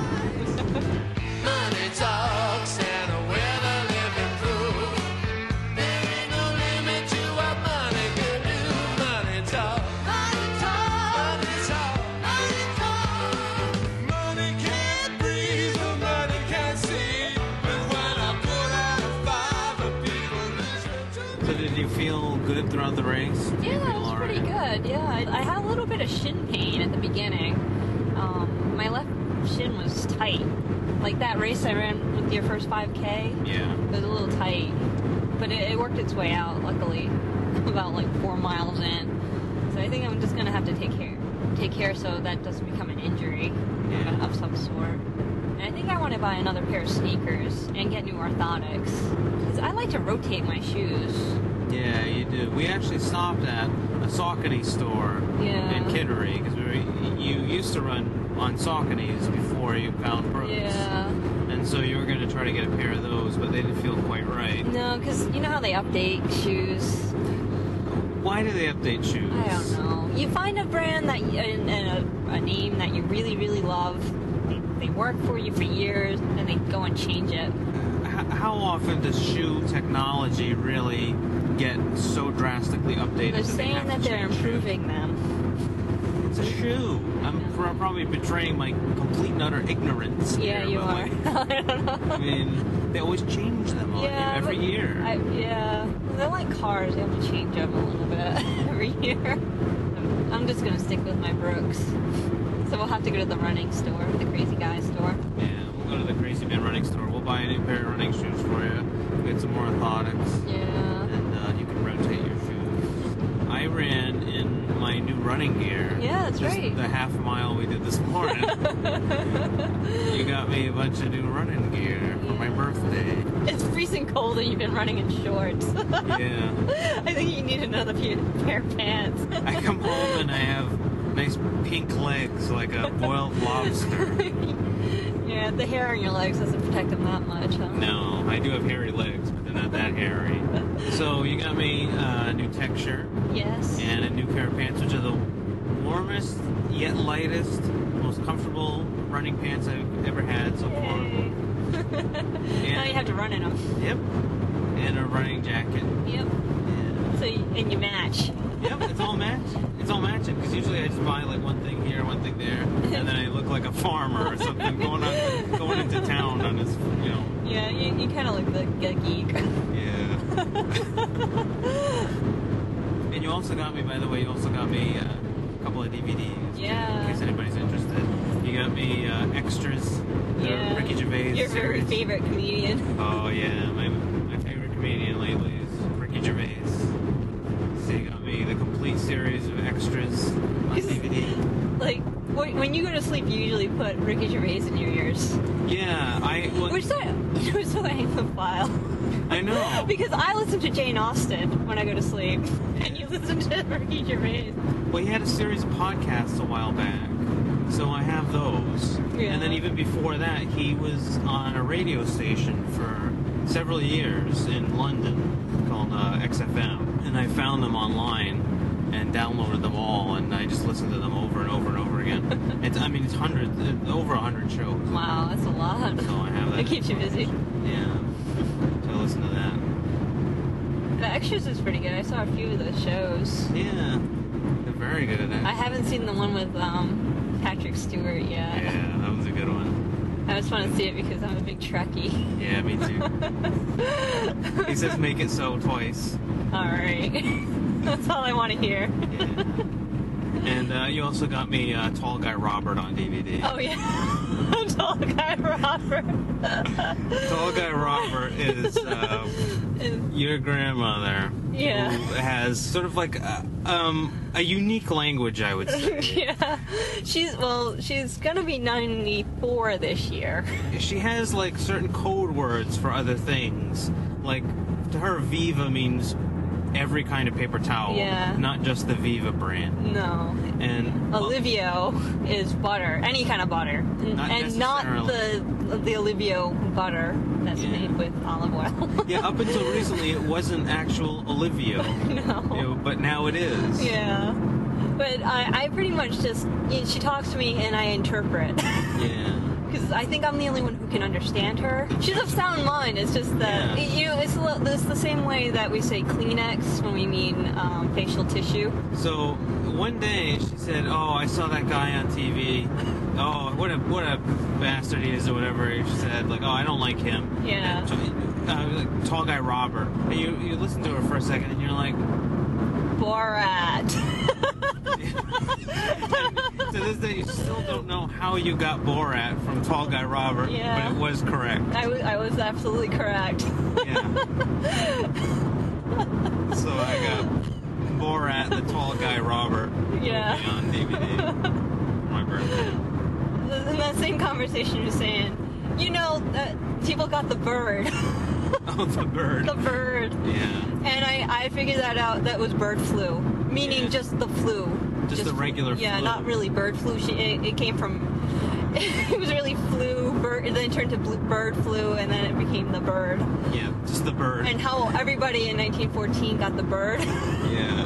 C: Money talks and we're the living proof. There ain't no limit to what money can do. Money talk. Money talk. Money talk. Money talk. Money can't breathe, but money can't see. But when I put out a 5, people listen to
D: So did you feel good throughout the race? Did you
J: Yeah,
D: feel
J: it was
D: all
J: pretty
D: right?
J: good. Yeah, I had a little bit of shin pain at the beginning. My left shin was tight. Like that race I ran with your first 5K.
D: Yeah.
J: It was a little tight, but it worked its way out. Luckily, about like 4 miles in. So I think I'm just gonna have to take care so that doesn't become an injury of some sort. And I think I want to buy another pair of sneakers and get new orthotics. 'Cause I like to rotate my shoes.
D: Yeah, you do. We actually stopped at a Saucony store in Kittery because you used to run on Sauconys before you found Brooks.
J: Yeah.
D: And so you were going to try to get a pair of those, but they didn't feel quite right.
J: No, because you know how they update shoes?
D: Why do they update shoes?
J: I don't know. You find a brand that and a name that you really, really love. They work for you for years, and they go and change it.
D: How often does shoe technology really get so drastically updated?
J: They're saying that they're improving them.
D: It's a shoe. I'm probably betraying my complete and utter ignorance.
J: Yeah,
D: here,
J: you
D: but,
J: are.
D: like,
J: I don't know.
D: I mean, they always change them on you every year.
J: They're like cars. You have to change them a little bit every year. I'm just gonna stick with my Brooks. So we'll have to go to the running store, the Crazy Guy store.
D: Yeah, we'll go to the Crazy Man running store. We'll buy a new pair of running shoes for you. Get some more orthotics.
J: Yeah.
D: And you can rotate your shoes. I ran in my new running gear.
J: Yeah, that's
D: just
J: right.
D: The half mile we did this morning. You got me a bunch of new running gear for my birthday.
J: It's freezing cold and you've been running in shorts.
D: Yeah.
J: I think you need another pair of pants.
D: I come home and I have nice pink legs like a boiled lobster.
J: Yeah, the hair on your legs doesn't protect them that much, huh?
D: No, I do have hairy legs, but they're not that hairy. So you got me a new tech shirt.
J: Yes.
D: And a new pair of pants, which are the warmest yet lightest, most comfortable running pants I've ever had so far.
J: Now you have to run in them.
D: Yep. And a running jacket.
J: Yep.
D: Yeah.
J: So and you match.
D: Yep, it's all matching, because usually I just buy like one thing here, one thing there, and then I look like a farmer or something going into town on this, you know.
J: Yeah, you kind of look like a geek.
D: Yeah. And you also got me, by the way, a couple of DVDs.
J: Yeah.
D: In case anybody's interested. You got me extras.
J: Yeah.
D: Ricky Gervais
J: Your very
D: series.
J: favorite comedian.
D: Oh yeah, my favorite comedian lately is Ricky Gervais. So you got me the complete series of extras on DVD.
J: Like, when you go to sleep, you usually put Ricky Gervais in your ears.
D: Yeah,
J: We're so Anglophile.
D: I know.
J: Because I listen to Jane Austen when I go to sleep, and you listen to Ricky Gervais.
D: Well, he had a series of podcasts a while back, so I have those.
J: Yeah.
D: And then even before that, he was on a radio station for several years in London called XFM. And I found them online and downloaded them all, and I just listened to them over and over and over again. It's over 100 shows.
J: Wow, that's a lot.
D: So I have that.
J: It keeps you busy.
D: Yeah. So I listen to that.
J: The Extras is pretty good. I saw a few of the shows.
D: Yeah. They're very good at that.
J: I haven't seen the one with Patrick Stewart yet.
D: Yeah, that was a good one.
J: I just want to see it because I'm a big Trekkie.
D: Yeah, me too. He says make it so twice.
J: Alright. That's all I want to hear.
D: Yeah. And you also got me Tall Guy Robert on DVD.
J: Oh, yeah. Tall Guy Robert.
D: Tall Guy Robert is your grandmother.
J: Yeah.
D: Who has sort of like a unique language, I would say.
J: Yeah. She's gonna be 94 this year.
D: She has like certain code words for other things. Like, to her, Viva means every kind of paper towel.
J: Yeah.
D: Not just the Viva brand.
J: No.
D: And
J: Olivio is butter, any kind of butter,
D: Not
J: and not the Olivio butter that's made with olive oil.
D: Yeah, up until recently it wasn't actual Olivio.
J: No.
D: You know, but now it is.
J: Yeah. But I pretty much just, she talks to me and I interpret.
D: Yeah.
J: Because I think I'm the only one who can understand her. She's of sound mind. It's just that, it's the same way that we say Kleenex when we mean facial tissue.
D: So one day she said, "Oh, I saw that guy on TV. Oh, what a bastard he is," or whatever. She said, like, "Oh, I don't like him."
J: Yeah.
D: Like, Tall Guy Robert. And you listen to her for a second, and you're like,
J: Borat.
D: To this day, you still don't know how you got Borat from Tall Guy Robert,
J: Yeah.
D: but it was correct.
J: I was absolutely correct.
D: Yeah. So I got Borat, the Tall Guy Robert movie on DVD for my birthday.
J: In that same conversation, you're saying, people got the bird.
D: Oh, the bird.
J: The bird.
D: Yeah.
J: And I figured that out. That was bird flu, meaning just the flu.
D: Just the regular flu.
J: Yeah, not really bird flu. It came from. It was really flu, bird, and then it turned to bird flu, and then it became the bird.
D: Yeah, just the bird.
J: And how everybody in 1914 got the bird.
D: Yeah.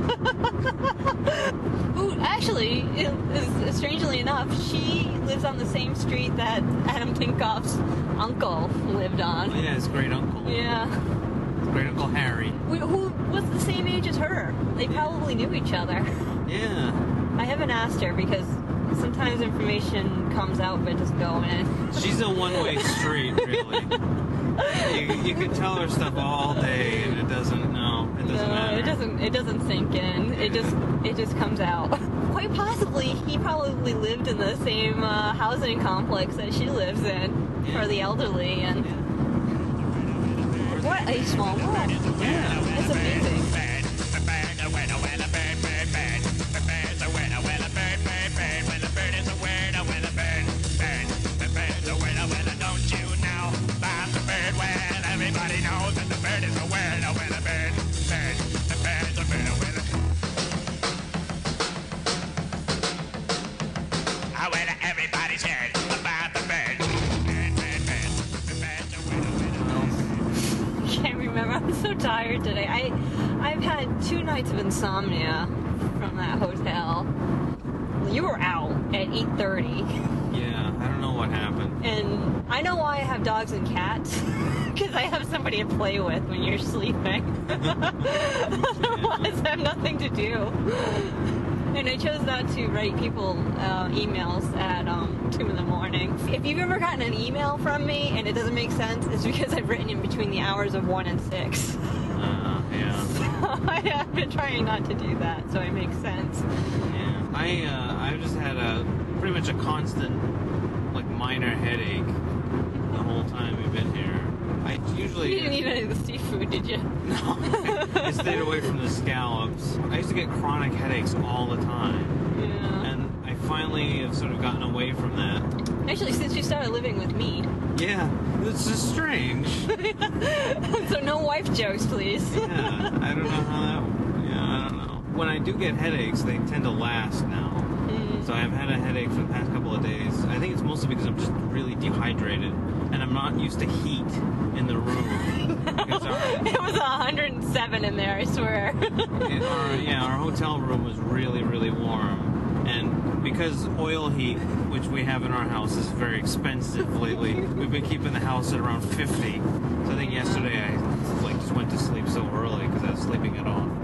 J: Who actually, strangely enough, she lives on the same street that Adam Tinkoff's uncle lived on.
D: Oh, yeah, his great uncle.
J: Yeah.
D: His great uncle Harry.
J: Who was the same age as her. They probably knew each other.
D: Yeah.
J: I haven't asked her because sometimes information comes out but doesn't go in.
D: She's a one-way street, really. You can tell her stuff all day, and it doesn't matter.
J: It doesn't sink in. It just comes out. Quite possibly, he probably lived in the same housing complex that she lives in for the elderly, and what a small world.
D: Yeah,
J: it's amazing. tired today. I've had 2 nights of insomnia from that hotel. You were out at 8:30.
D: Yeah, I don't know what happened.
J: And I know why I have dogs and cats. Because I have somebody to play with when you're sleeping. Otherwise, I have nothing to do. And I chose not to write people emails at 2 in the morning. If you've ever gotten an email from me and it doesn't make sense, it's because I've written in between the hours of 1 and 6.
D: Yeah.
J: So I've been trying not to do that, so it makes sense.
D: Yeah. I've just had pretty much a constant, like, minor headache the whole time we've been here. I usually...
J: You didn't eat any of the seafood, did you?
D: No. I stayed away from the scallops. I used to get chronic headaches all the time.
J: Yeah.
D: And I finally have sort of gotten away from that.
J: Actually, since you started living with me.
D: Yeah. It's just strange.
J: So no wife jokes, please.
D: Yeah. I don't know how that... Yeah, I don't know. When I do get headaches, they tend to last now. So I've had a headache for the past couple of days. I think it's mostly because I'm just really dehydrated. And I'm not used to heat in the room.
J: It was 107 in there, I swear.
D: Our hotel room was really, really warm. And because oil heat, which we have in our house, is very expensive lately, we've been keeping the house at around 50. So I think yesterday I just went to sleep so early because I was sleeping it off.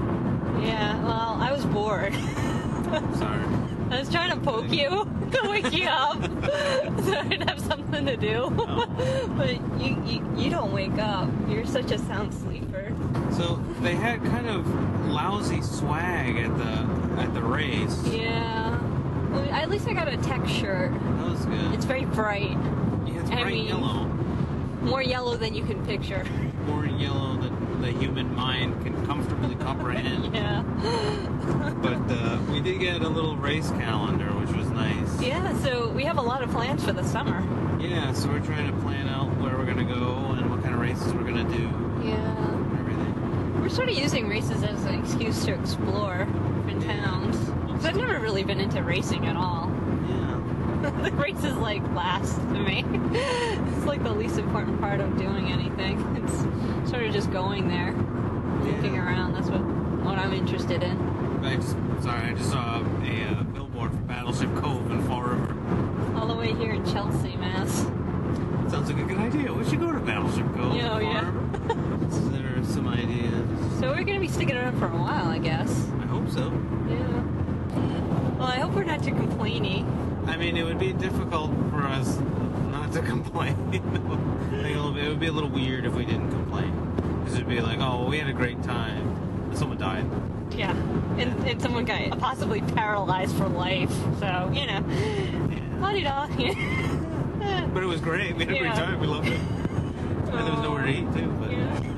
J: Yeah, well, I was bored.
D: Sorry.
J: I was trying to poke you to wake you up so I'd have something to do. Oh. But you don't wake up. You're such a sound sleeper.
D: So they had kind of lousy swag at the race.
J: Yeah. Well, at least I got a tech shirt.
D: That was good.
J: It's very bright.
D: Yeah, it's bright yellow.
J: More yellow than you can picture.
D: More yellow than the human mind can comfortably comprehend.
J: Yeah.
D: But we did get a little race calendar, which was nice.
J: Yeah, so we have a lot of plans for the summer.
D: Yeah, so we're trying to plan out where we're going to go and what kind of races we're going to do.
J: Yeah.
D: Everything.
J: We're sort of using races as an excuse to explore different towns. Because I've never really been into racing at all.
D: Yeah.
J: The race is like last to me. It's like the least important part of doing anything. It's sort of just going there, looking around. That's what I'm interested in.
D: I just saw a billboard for Battleship Cove in Fall River.
J: All the way here in Chelsea, Mass.
D: Sounds like a good idea. We should go to Battleship Cove.
J: Yeah.
D: Consider some ideas.
J: So we're going to be sticking around for a while, I guess.
D: I hope so.
J: Yeah. Well, I hope we're not too complainy.
D: I mean, it would be difficult for us not to complain. It would be a little weird if we didn't complain. Because it would be like, oh, we had a great time. And someone died.
J: Yeah. And someone got possibly paralyzed for life. So, you know. La-di-da.
D: But it was great. We had a great time. We loved it. And there was nowhere to eat, too. But,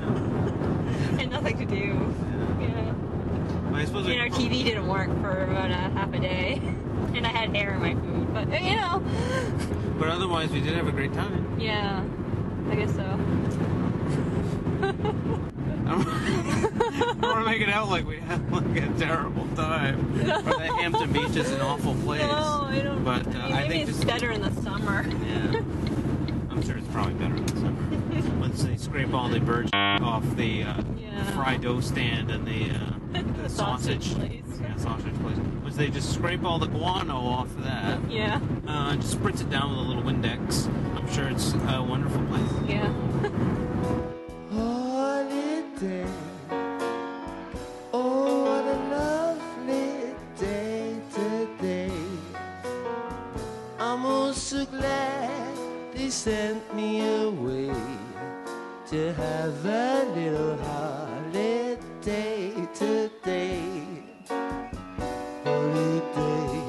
J: And nothing to do. Yeah.
D: I suppose
J: and our TV didn't work for about half a day. And I had air in my food. But, you know.
D: But otherwise, we did have a great time.
J: Yeah. I guess so.
D: I don't want to make it out like we had like a terrible time. Or that Hampton Beach is an awful place.
J: No, I don't.
D: But I
J: maybe
D: think
J: it's better in the summer.
D: Yeah. I'm sure it's probably better in the summer. Once they scrape all the bird off the fried dough stand and the sausage
J: place.
D: Yeah, sausage place. Once they just scrape all the guano off of that.
J: Yeah.
D: Just spritz it down with a little Windex. I'm sure it's a wonderful place.
J: Yeah.
G: Holiday. Oh, what a lovely day today. I'm oh so glad they sent me away to have a little holiday today. Holiday.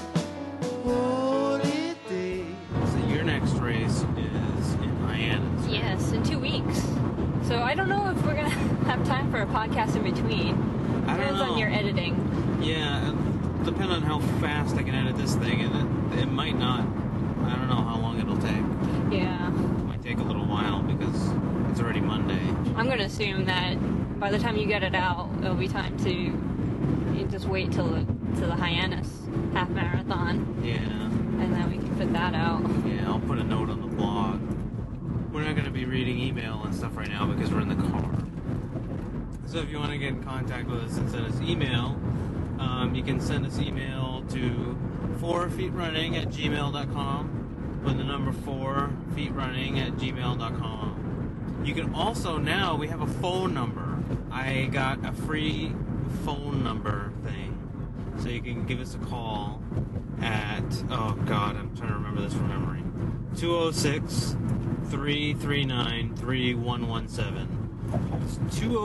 G: Holiday.
D: So your next race is in Hyannis.
J: Yes, in 2 weeks. So I don't know if we're going to have time for a podcast in between.
D: I don't
J: Depends
D: know.
J: on your editing.
D: Yeah, depending on how fast I can edit this thing, and it might not. I don't know how long it'll take.
J: Yeah.
D: It might take a little while because it's already Monday.
J: I'm going to assume that by the time you get it out, it'll be time to you just wait till the Hyannis half marathon.
D: Yeah.
J: And then we can put that out.
D: Yeah, I'll put a note on the blog. We're not going to be reading email and stuff right now because we're in the car. So if you want to get in contact with us and send us email, you can send us email to 4feetrunning@gmail.com with the number 4feetrunning@gmail.com. You can also now, we have a phone number. I got a free phone number thing. So you can give us a call at, oh God, I'm trying to remember this from memory. 206-339-3117. It's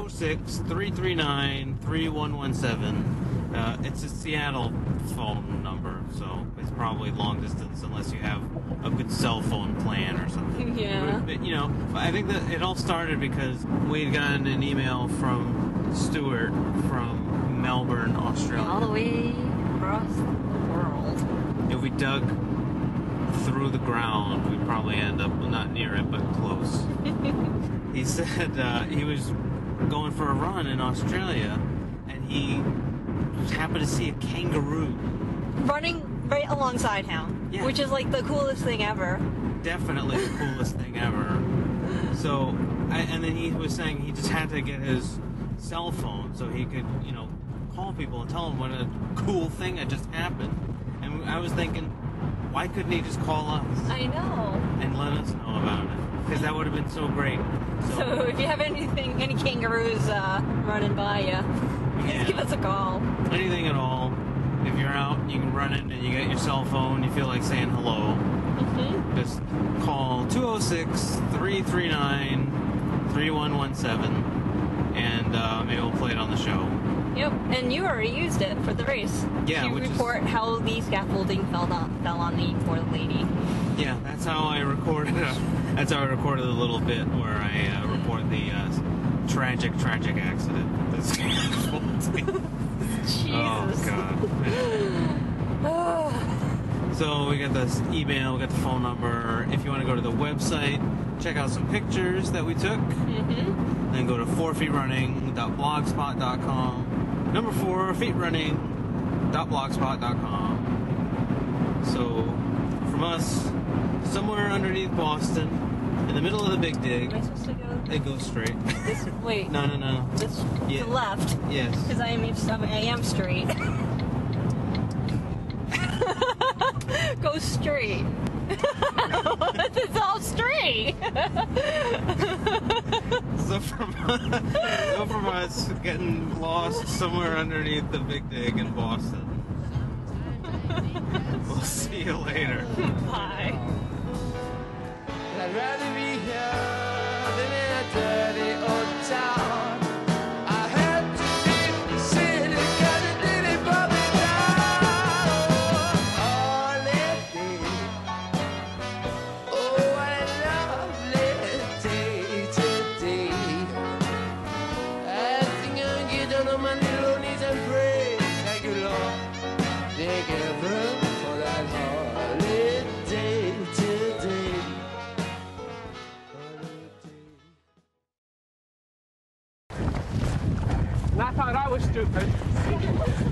D: 206-339-3117. It's a Seattle phone number, so it's probably long distance unless you have a good cell phone plan or something.
J: Yeah.
D: But, you know, I think that it all started because we had gotten an email from Stuart from Melbourne, Australia.
J: All the way across the world.
D: If we dug through the ground, we'd probably end up not near it, but close. He said he was going for a run in Australia, and he happened to see a kangaroo
J: Running right alongside him,
D: Yeah.
J: which is like the coolest thing ever.
D: Definitely the coolest thing ever. So, and then he was saying he just had to get his cell phone so he could, you know, call people and tell them what a cool thing had just happened. And I was thinking, why couldn't he just call us
J: I know.
D: and let us know about it? Because that would have been so great.
J: So if you have any kangaroos running by you, just give us a call.
D: Anything at all. If you're out, you can run it and you get your cell phone, you feel like saying hello.
J: Mm-hmm.
D: Just call 206-339-3117 and maybe we'll play it on the show.
J: Yep, and you already used it for the race.
D: Yeah,
J: to
D: which is-
J: report how the scaffolding fell on the poor lady.
D: Yeah, that's how I recorded. That's how I recorded a little bit where I report the tragic accident. That's
J: Jesus.
D: Oh God. So we got this email, we got the phone number. If you want to go to the website, check out some pictures that we took.
J: Mm-hmm.
D: Then go to 4feetrunning.blogspot.com. Number 4feetrunning.blogspot.com. So from us, somewhere underneath Boston, in the middle of the Big Dig.
J: Am I supposed to go?
D: It goes straight.
J: This, wait.
D: No.
J: This
D: Yeah.
J: to the left.
D: Yes.
J: Because I am straight. Go straight. It's all straight.
D: So from us getting lost somewhere underneath the Big Dig in Boston. We'll see you later.
J: Bye.
G: I'd rather be here than in a dirty old town. I had to leave the city 'cause it didn't bother me down. Oh, lady. Oh, what a lovely day today. I think I'll get down on my little knees and pray. Thank you, Lord. Thank heaven for that holiday today.
K: And I thought I was stupid.